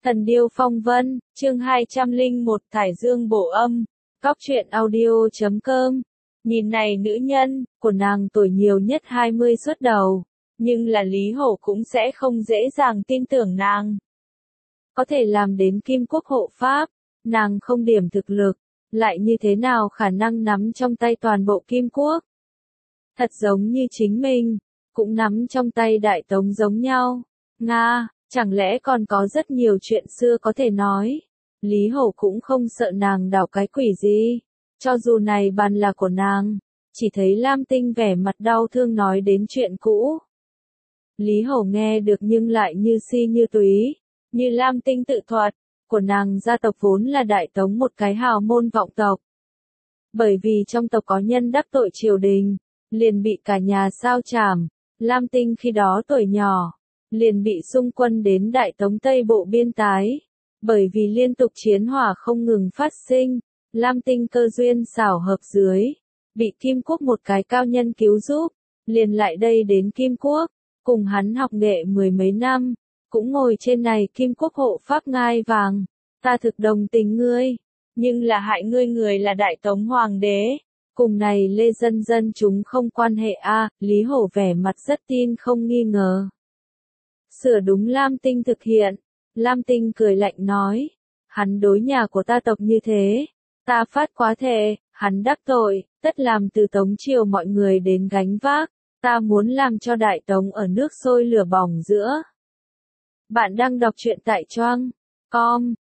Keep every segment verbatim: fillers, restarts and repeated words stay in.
Thần điêu phong vân, chương hai trăm lẻ một Thải Dương bổ âm, Góc truyện audio chấm com. Nhìn này nữ nhân, của nàng tuổi nhiều nhất hai mươi xuất đầu, nhưng là Lý Hổ cũng sẽ không dễ dàng tin tưởng nàng. Có thể làm đến Kim Quốc hộ pháp, nàng không điểm thực lực, lại như thế nào khả năng nắm trong tay toàn bộ Kim Quốc? Thật giống như chính mình, cũng nắm trong tay Đại Tống giống nhau. Nga, chẳng lẽ còn có rất nhiều chuyện xưa có thể nói. Lý Hổ cũng không sợ nàng đảo cái quỷ gì, cho dù này bàn là của nàng, chỉ thấy Lam Tinh vẻ mặt đau thương nói đến chuyện cũ. Lý Hổ nghe được nhưng lại như si như túy, như Lam Tinh tự thuật, của nàng gia tộc vốn là Đại Tống một cái hào môn vọng tộc. Bởi vì trong tộc có nhân đắc tội triều đình, liền bị cả nhà sao chảm, Lam Tinh khi đó tuổi nhỏ, liền bị xung quân đến Đại Tống Tây Bộ biên tái. Bởi vì liên tục chiến hỏa không ngừng phát sinh, Lam Tinh cơ duyên xảo hợp dưới, bị Kim Quốc một cái cao nhân cứu giúp, liền lại đây đến Kim Quốc, cùng hắn học nghệ mười mấy năm, cũng ngồi trên này Kim Quốc hộ pháp ngai vàng. Ta thực đồng tình ngươi, nhưng là hại ngươi người là Đại Tống Hoàng đế, cùng này Lê Dân Dân chúng không quan hệ a. À, Lý Hổ vẻ mặt rất tin không nghi ngờ. Sửa đúng Lam Tinh thực hiện. Lam Tinh cười lạnh nói, hắn đối nhà của ta tộc như thế, ta phát quá thề, hắn đắc tội, tất làm từ Tống triều mọi người đến gánh vác, ta muốn làm cho Đại Tống ở nước sôi lửa bỏng giữa. Bạn đang đọc truyện tại choang com,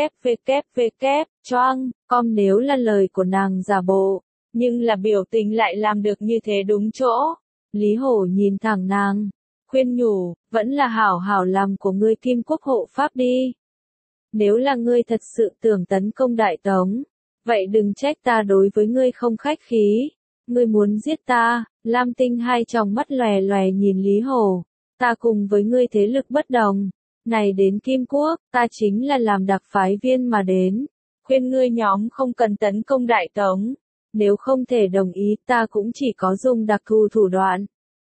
www, choang com. Nếu là lời của nàng giả bộ, nhưng là biểu tình lại làm được như thế đúng chỗ. Lý Hổ nhìn thẳng nàng, khuyên nhủ, vẫn là hảo hảo làm của ngươi Kim Quốc hộ pháp đi. Nếu là ngươi thật sự tưởng tấn công Đại Tống, vậy đừng trách ta đối với ngươi không khách khí. Ngươi muốn giết ta? Lam Tinh hai tròng mắt lòe lòe nhìn Lý Hổ. Ta cùng với ngươi thế lực bất đồng. Này đến Kim Quốc, ta chính là làm đặc phái viên mà đến. Khuyên ngươi nhóm không cần tấn công Đại Tống. Nếu không thể đồng ý, ta cũng chỉ có dùng đặc thù thủ đoạn.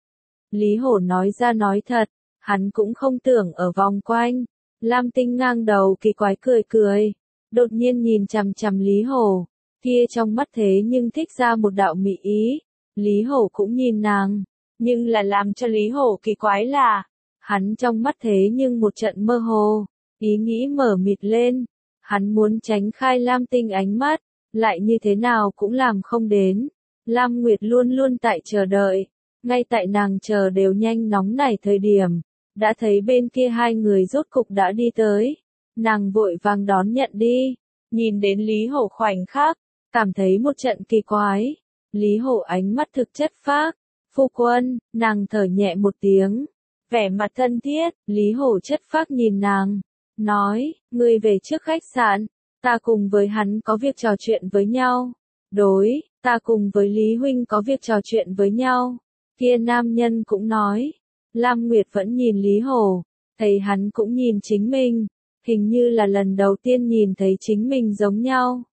Lý Hổ nói ra nói thật, hắn cũng không tưởng ở vòng quanh. Lam Tinh ngang đầu kỳ quái cười cười, đột nhiên nhìn chằm chằm Lý Hổ, kia trong mắt thế nhưng thích ra một đạo mỹ ý. Lý Hổ cũng nhìn nàng, nhưng là làm cho Lý Hổ kỳ quái là, hắn trong mắt thế nhưng một trận mơ hồ, ý nghĩ mở mịt lên, hắn muốn tránh khai Lam Tinh ánh mắt, lại như thế nào cũng làm không đến. Lam Nguyệt luôn luôn tại chờ đợi. Ngay tại nàng chờ đều nhanh nóng nảy thời điểm, đã thấy bên kia hai người rốt cục đã đi tới. Nàng vội vàng đón nhận đi, nhìn đến Lý Hổ khoảnh khắc, cảm thấy một trận kỳ quái. Lý Hổ ánh mắt thực chất phác, phu quân, nàng thở nhẹ một tiếng, vẻ mặt thân thiết. Lý Hổ chất phác nhìn nàng, nói, ngươi về trước khách sạn, ta cùng với hắn có việc trò chuyện với nhau. Đối, ta cùng với Lý Huynh có việc trò chuyện với nhau. Kia nam nhân cũng nói, Lam Nguyệt vẫn nhìn Lý Hổ, thấy hắn cũng nhìn chính mình, hình như là lần đầu tiên nhìn thấy chính mình giống nhau.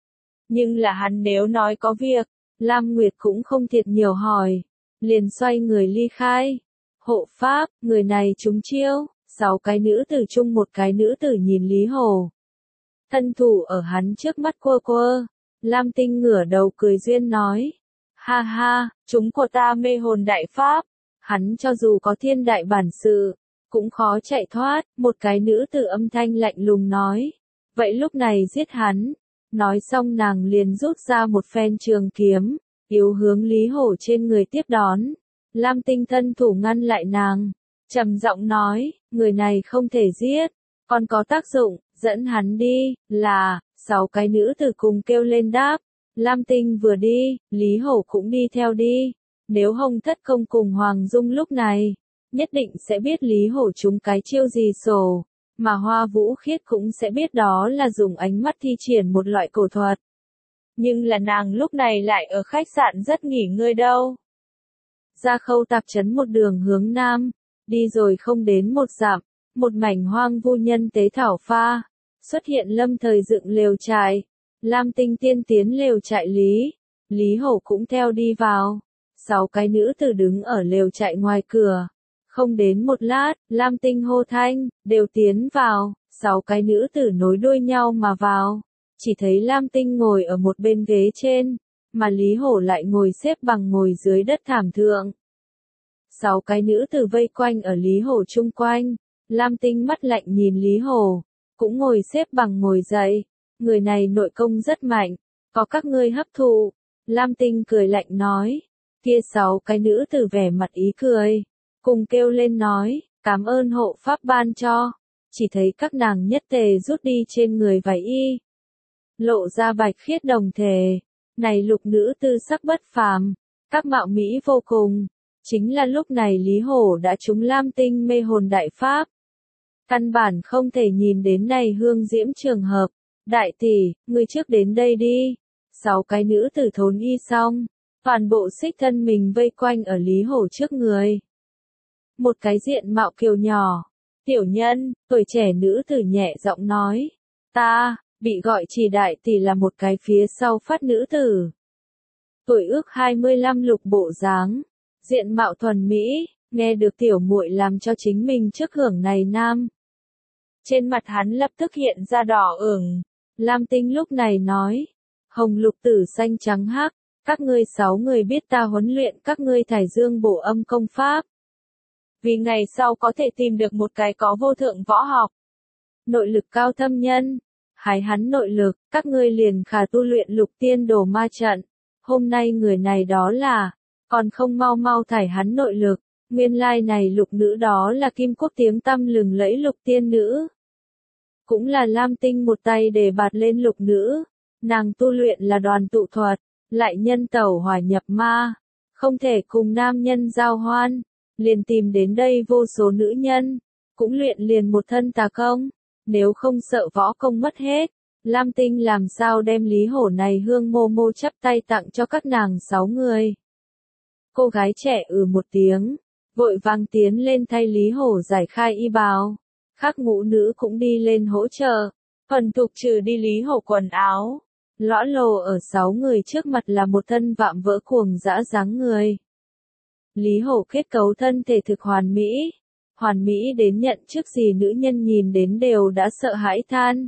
Nhưng là hắn nếu nói có việc, Lam Nguyệt cũng không thiệt nhiều hỏi, liền xoay người ly khai. Hộ pháp, người này trúng chiêu, sáu cái nữ tử chung một cái nữ tử nhìn Lý Hổ. Thân thủ ở hắn trước mắt quơ quơ, Lam Tinh ngửa đầu cười duyên nói. Ha ha, chúng của ta mê hồn đại pháp, hắn cho dù có thiên đại bản sự, cũng khó chạy thoát. Một cái nữ tử âm thanh lạnh lùng nói, vậy lúc này giết hắn. Nói xong nàng liền rút ra một phen trường kiếm, yếu hướng Lý Hổ trên người tiếp đón. Lam Tinh thân thủ ngăn lại nàng, trầm giọng nói, người này không thể giết, còn có tác dụng, dẫn hắn đi. Là, sáu cái nữ tử cùng kêu lên đáp. Lam Tinh vừa đi, Lý Hổ cũng đi theo đi. Nếu Hồng Thất Công cùng Hoàng Dung lúc này, nhất định sẽ biết Lý Hổ trúng cái chiêu gì sổ, mà Hoa Vũ Khiết cũng sẽ biết đó là dùng ánh mắt thi triển một loại cổ thuật. Nhưng là nàng lúc này lại ở khách sạn rất nghỉ ngơi đâu. Ra Khâu Tạp trấn một đường hướng nam, đi rồi không đến một dặm, một mảnh hoang vu nhân tế thảo pha, xuất hiện lâm thời dựng lều trại. Lam Tinh tiên tiến lều trại Lý, Lý Hổ cũng theo đi vào. Sáu cái nữ tử đứng ở lều trại ngoài cửa. Không đến một lát, Lam Tinh hô thanh, đều tiến vào. Sáu cái nữ tử nối đuôi nhau mà vào, chỉ thấy Lam Tinh ngồi ở một bên ghế trên, mà Lý Hổ lại ngồi xếp bằng ngồi dưới đất thảm thượng. Sáu cái nữ tử vây quanh ở Lý Hổ chung quanh, Lam Tinh mắt lạnh nhìn Lý Hổ, cũng ngồi xếp bằng ngồi dậy, người này nội công rất mạnh, có các ngươi hấp thụ. Lam Tinh cười lạnh nói, kia sáu cái nữ tử vẻ mặt ý cười, cùng kêu lên nói, cảm ơn hộ pháp ban cho, chỉ thấy các nàng nhất tề rút đi trên người vải y, lộ ra bạch khiết đồng thể, này lục nữ tư sắc bất phàm, các mạo mỹ vô cùng, chính là lúc này Lý Hổ đã trúng Lam Tinh mê hồn đại pháp. Căn bản không thể nhìn đến này hương diễm trường hợp, đại tỷ, ngươi trước đến đây đi, sáu cái nữ tử thốn y xong, toàn bộ xích thân mình vây quanh ở Lý Hổ trước người. Một cái diện mạo kiều nhỏ, tiểu nhân, tuổi trẻ nữ tử nhẹ giọng nói, ta, bị gọi chỉ đại tỷ là một cái phía sau phát nữ tử. Tuổi ước hai mươi lăm lục bộ dáng, diện mạo thuần mỹ, nghe được tiểu muội làm cho chính mình trước hưởng này nam. Trên mặt hắn lập tức hiện ra đỏ ửng, Lam Tinh lúc này nói, hồng lục tử xanh trắng hắc, các ngươi sáu người biết ta huấn luyện các ngươi thải dương bổ âm công pháp. Vì ngày sau có thể tìm được một cái có vô thượng võ học, nội lực cao thâm nhân, hái hắn nội lực, các ngươi liền khả tu luyện lục tiên đồ ma trận. Hôm nay người này đó là, còn không mau mau thải hắn nội lực, nguyên lai này lục nữ đó là kim quốc tiếng tăm lừng lẫy lục tiên nữ. Cũng là Lam Tinh một tay đề bạt lên lục nữ, nàng tu luyện là đoàn tụ thuật, lại nhân tẩu hỏa nhập ma, không thể cùng nam nhân giao hoan, liền tìm đến đây vô số nữ nhân, cũng luyện liền một thân tà công, nếu không sợ võ công mất hết, Lam Tinh làm sao đem Lý Hổ này hương mô mô chắp tay tặng cho các nàng sáu người. Cô gái trẻ ừ một tiếng, vội vàng tiến lên thay Lý Hổ giải khai y bào, khác ngũ nữ cũng đi lên hỗ trợ, phần thục trừ đi Lý Hổ quần áo, lõa lồ ở sáu người trước mặt là một thân vạm vỡ cuồng dã dáng người. Lý Hổ kết cấu thân thể thực hoàn mỹ, hoàn mỹ đến nhận trước gì nữ nhân nhìn đến đều đã sợ hãi than.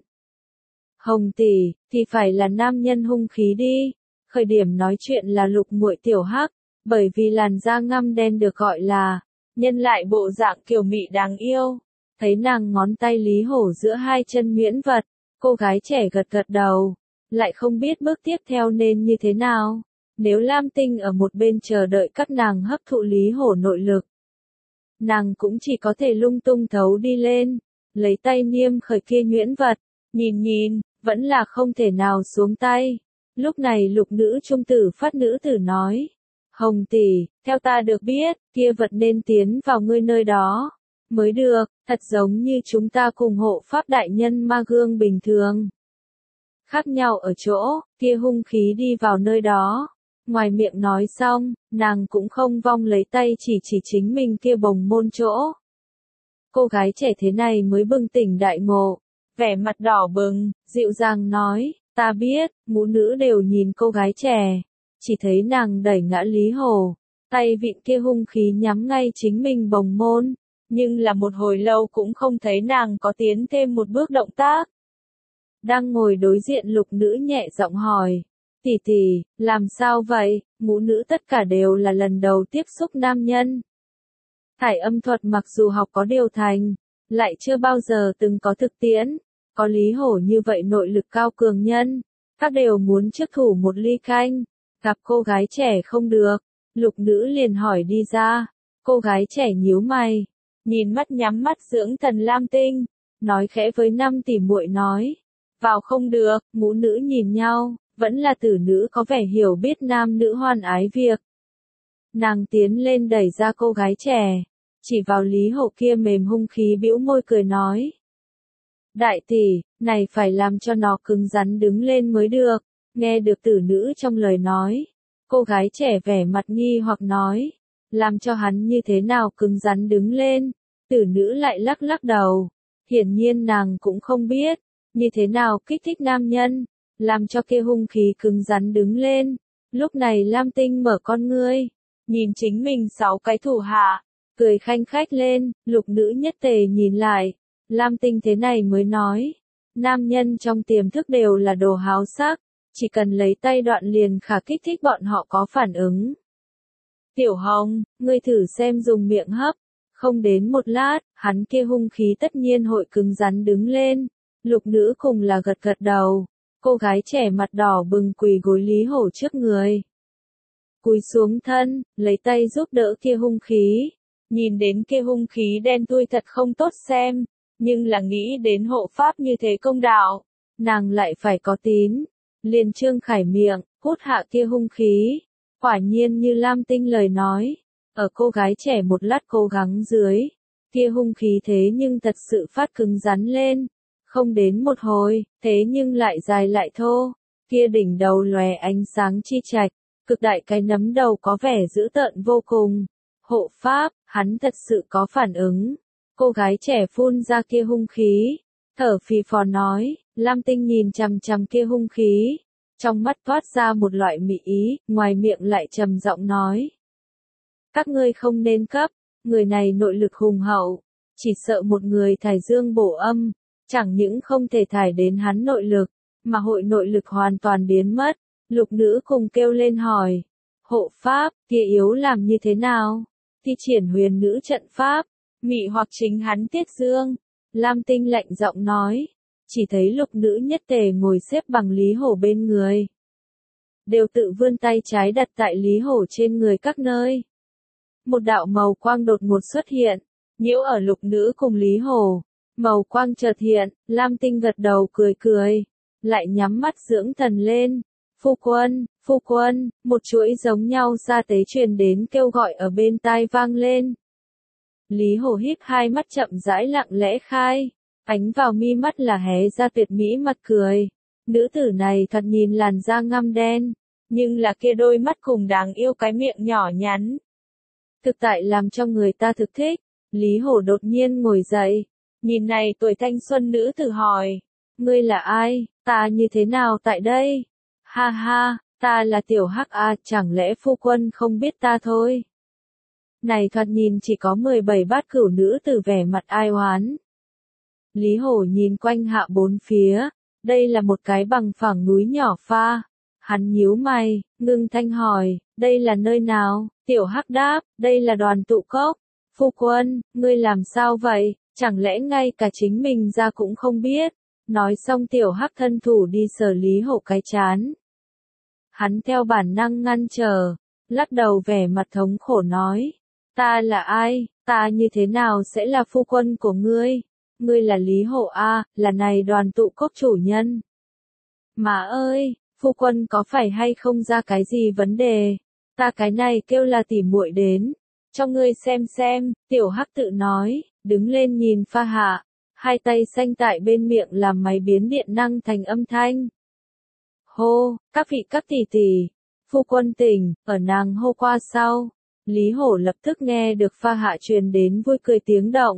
Hồng tỷ, thì phải là nam nhân hung khí đi, khởi điểm nói chuyện là lục muội tiểu hắc, bởi vì làn da ngăm đen được gọi là, nhân lại bộ dạng kiều mị đáng yêu, thấy nàng ngón tay Lý Hổ giữa hai chân miễn vật, cô gái trẻ gật gật đầu, lại không biết bước tiếp theo nên như thế nào. Nếu Lam Tinh ở một bên chờ đợi các nàng hấp thụ Lý Hổ nội lực, nàng cũng chỉ có thể lung tung thấu đi lên, lấy tay niêm khởi kia nhuyễn vật, nhìn nhìn, vẫn là không thể nào xuống tay. Lúc này lục nữ trung tử phát nữ tử nói, Hồng tỷ, theo ta được biết, kia vật nên tiến vào ngươi nơi đó, mới được, thật giống như chúng ta cùng hộ pháp đại nhân ma gương bình thường. Khác nhau ở chỗ, kia hung khí đi vào nơi đó. Ngoài miệng nói xong, nàng cũng không vong lấy tay chỉ chỉ chính mình kia bồng môn chỗ. Cô gái trẻ thế này mới bừng tỉnh đại ngộ, vẻ mặt đỏ bừng, dịu dàng nói, ta biết, ngũ nữ đều nhìn cô gái trẻ, chỉ thấy nàng đẩy ngã Lý Hổ, tay vịn kia hung khí nhắm ngay chính mình bồng môn, nhưng là một hồi lâu cũng không thấy nàng có tiến thêm một bước động tác. Đang ngồi đối diện lục nữ nhẹ giọng hỏi, tỷ tỷ, làm sao vậy, ngũ nữ tất cả đều là lần đầu tiếp xúc nam nhân. Thải âm thuật mặc dù học có điều thành, lại chưa bao giờ từng có thực tiễn, có Lý Hổ như vậy nội lực cao cường nhân, các đều muốn trước thủ một ly canh, gặp cô gái trẻ không được, lục nữ liền hỏi đi ra, cô gái trẻ nhíu mày, nhìn mắt nhắm mắt dưỡng thần Lam Tinh, nói khẽ với năm tỷ muội nói, vào không được, ngũ nữ nhìn nhau. Vẫn là tử nữ có vẻ hiểu biết nam nữ hoan ái việc. Nàng tiến lên đẩy ra cô gái trẻ, chỉ vào Lý Hổ kia mềm hung khí bĩu môi cười nói. Đại tỷ, này phải làm cho nó cứng rắn đứng lên mới được, nghe được tử nữ trong lời nói. Cô gái trẻ vẻ mặt nghi hoặc nói, làm cho hắn như thế nào cứng rắn đứng lên, tử nữ lại lắc lắc đầu. Hiển nhiên nàng cũng không biết, như thế nào kích thích nam nhân. Làm cho kia hung khí cứng rắn đứng lên. Lúc này Lam Tinh mở con ngươi, nhìn chính mình sáu cái thủ hạ, cười khanh khách lên, lục nữ nhất tề nhìn lại, Lam Tinh thế này mới nói, nam nhân trong tiềm thức đều là đồ háo sắc, chỉ cần lấy tay đoạn liền khả kích thích bọn họ có phản ứng. Tiểu Hồng, ngươi thử xem dùng miệng hấp, không đến một lát, hắn kia hung khí tất nhiên hội cứng rắn đứng lên, Lục Nữ cùng là gật gật đầu, cô gái trẻ mặt đỏ bừng quỳ gối Lý Hổ trước người. Cúi xuống thân, lấy tay giúp đỡ kia hung khí, nhìn đến kia hung khí đen thui thật không tốt xem, nhưng là nghĩ đến hộ pháp như thế công đạo, nàng lại phải có tín, liền trương khải miệng, hút hạ kia hung khí, quả nhiên như Lam Tinh lời nói, ở cô gái trẻ một lát cố gắng dưới, kia hung khí thế nhưng thật sự phát cứng rắn lên, không đến một hồi, thế nhưng lại dài lại thô, kia đỉnh đầu lòe ánh sáng chi trạch, cực đại cái nấm đầu có vẻ dữ tợn vô cùng. Hộ pháp, hắn thật sự có phản ứng. Cô gái trẻ phun ra kia hung khí, thở phì phò nói, Lam Tinh nhìn chằm chằm kia hung khí, trong mắt toát ra một loại mị ý, ngoài miệng lại trầm giọng nói. Các ngươi không nên cấp, người này nội lực hùng hậu, chỉ sợ một người thải dương bổ âm, chẳng những không thể thải đến hắn nội lực, mà hội nội lực hoàn toàn biến mất. Lục Nữ cùng kêu lên hỏi, hộ pháp, kia yếu làm như thế nào? Thi triển huyền nữ trận pháp, mị hoặc chính hắn tiết dương. Lam Tinh lạnh giọng nói, chỉ thấy Lục Nữ nhất tề ngồi xếp bằng Lý Hổ bên người. Đều tự vươn tay trái đặt tại Lý Hổ trên người các nơi. Một đạo màu quang đột ngột xuất hiện, nhiễu ở Lục Nữ cùng Lý Hổ. Màu quang chợt hiện, Lam Tinh gật đầu cười cười, lại nhắm mắt dưỡng thần lên. Phu quân, phu quân, một chuỗi giống nhau ra tế truyền đến kêu gọi ở bên tai vang lên. Lý Hổ híp hai mắt chậm rãi lặng lẽ khai, ánh vào mi mắt là hé ra tuyệt mỹ mặt cười. Nữ tử này thật nhìn làn da ngăm đen, nhưng là kia đôi mắt cùng đáng yêu cái miệng nhỏ nhắn. Thực tại làm cho người ta thực thích. Lý Hổ đột nhiên ngồi dậy, nhìn này tuổi thanh xuân nữ tử hỏi, ngươi là ai, ta như thế nào tại đây? Ha ha, ta là Tiểu Hắc a, chẳng lẽ phu quân không biết ta thôi? Này thoạt nhìn chỉ có mười bảy bát cửu nữ tử vẻ mặt ai oán. Lý Hổ nhìn quanh hạ bốn phía, đây là một cái bằng phẳng núi nhỏ pha. Hắn nhíu mày, ngưng thanh hỏi, đây là nơi nào? Tiểu Hắc đáp, đây là Đoàn Tụ Cốc. Phu quân, ngươi làm sao vậy? Chẳng lẽ ngay cả chính mình ra cũng không biết? Nói xong Tiểu Hắc thân thủ đi sờ Lý Hổ cái chán. Hắn theo bản năng ngăn trở, lắc đầu vẻ mặt thống khổ nói, ta là ai, ta như thế nào sẽ là phu quân của ngươi, ngươi là Lý Hổ a, là này Đoàn Tụ Cốc chủ nhân. Mà ơi, phu quân có phải hay không ra cái gì vấn đề, ta cái này kêu là tỉ muội đến, cho ngươi xem xem, Tiểu Hắc tự nói, đứng lên nhìn pha hạ, hai tay xanh tại bên miệng làm máy biến điện năng thành âm thanh. Hô, các vị các tỷ tỷ, phu quân tỉnh, ở nàng hô qua sau, Lý Hổ lập tức nghe được pha hạ truyền đến vui cười tiếng động.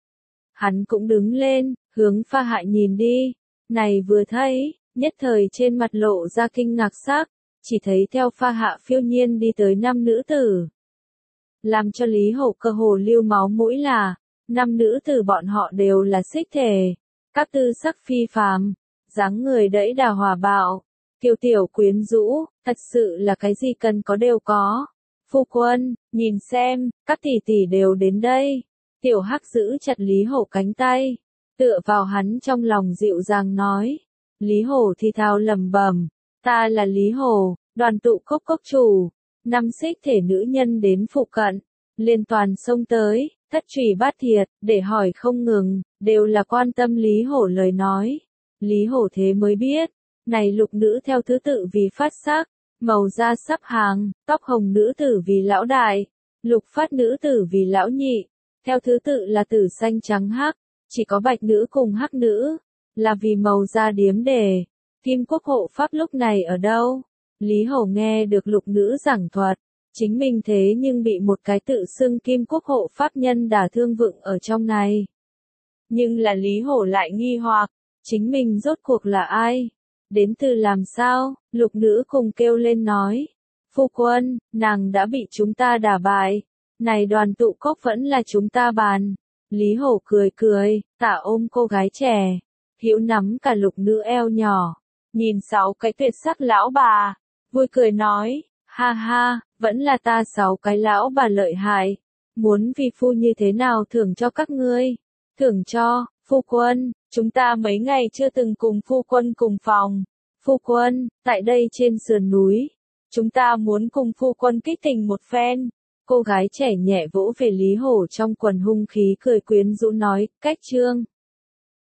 Hắn cũng đứng lên, hướng pha hạ nhìn đi, này vừa thấy, nhất thời trên mặt lộ ra kinh ngạc sắc, chỉ thấy theo pha hạ phiêu nhiên đi tới năm nữ tử. Làm cho Lý Hổ cơ hồ lưu máu mũi là, năm nữ tử bọn họ đều là xích thể, các tư sắc phi phàm, dáng người đẫy đà hòa bạo. Kiều tiểu quyến rũ, thật sự là cái gì cần có đều có. Phu quân, nhìn xem, các tỷ tỷ đều đến đây. Tiểu Hắc giữ chặt Lý Hổ cánh tay, tựa vào hắn trong lòng dịu dàng nói. Lý Hổ thì thào lẩm bẩm, ta là Lý Hổ, Đoàn Tụ Cốc cốc chủ. Năm xích thể nữ nhân đến phụ cận, liên toàn xông tới, thất trùy bát thiệt, để hỏi không ngừng, đều là quan tâm Lý Hổ lời nói. Lý Hổ thế mới biết. Này lục nữ theo thứ tự vì phát sắc, màu da sắp hàng, tóc hồng nữ tử vì lão đại, lục phát nữ tử vì lão nhị, theo thứ tự là tử xanh trắng hắc, chỉ có bạch nữ cùng hắc nữ, là vì màu da điếm đề. Kim Quốc hộ pháp lúc này ở đâu? Lý Hổ nghe được lục nữ giảng thuật, chính mình thế nhưng bị một cái tự xưng Kim Quốc hộ pháp nhân đả thương vựng ở trong này. Nhưng là Lý Hổ lại nghi hoặc, chính mình rốt cuộc là ai? Đến từ làm sao? Lục nữ cùng kêu lên nói. Phu quân, nàng đã bị chúng ta đả bại. Này Đoàn Tụ Cốc vẫn là chúng ta bàn. Lý Hổ cười cười, tả ôm cô gái trẻ, hữu nắm cả lục nữ eo nhỏ, nhìn sáu cái tuyệt sắc lão bà, vui cười nói, ha ha, vẫn là ta sáu cái lão bà lợi hại, muốn vi phu như thế nào thưởng cho các ngươi, thưởng cho, phu quân, chúng ta mấy ngày chưa từng cùng phu quân cùng phòng, phu quân, tại đây trên sườn núi, chúng ta muốn cùng phu quân kích tình một phen. Cô gái trẻ nhẹ vỗ về Lý Hổ trong quần hung khí cười quyến rũ nói, cách trương.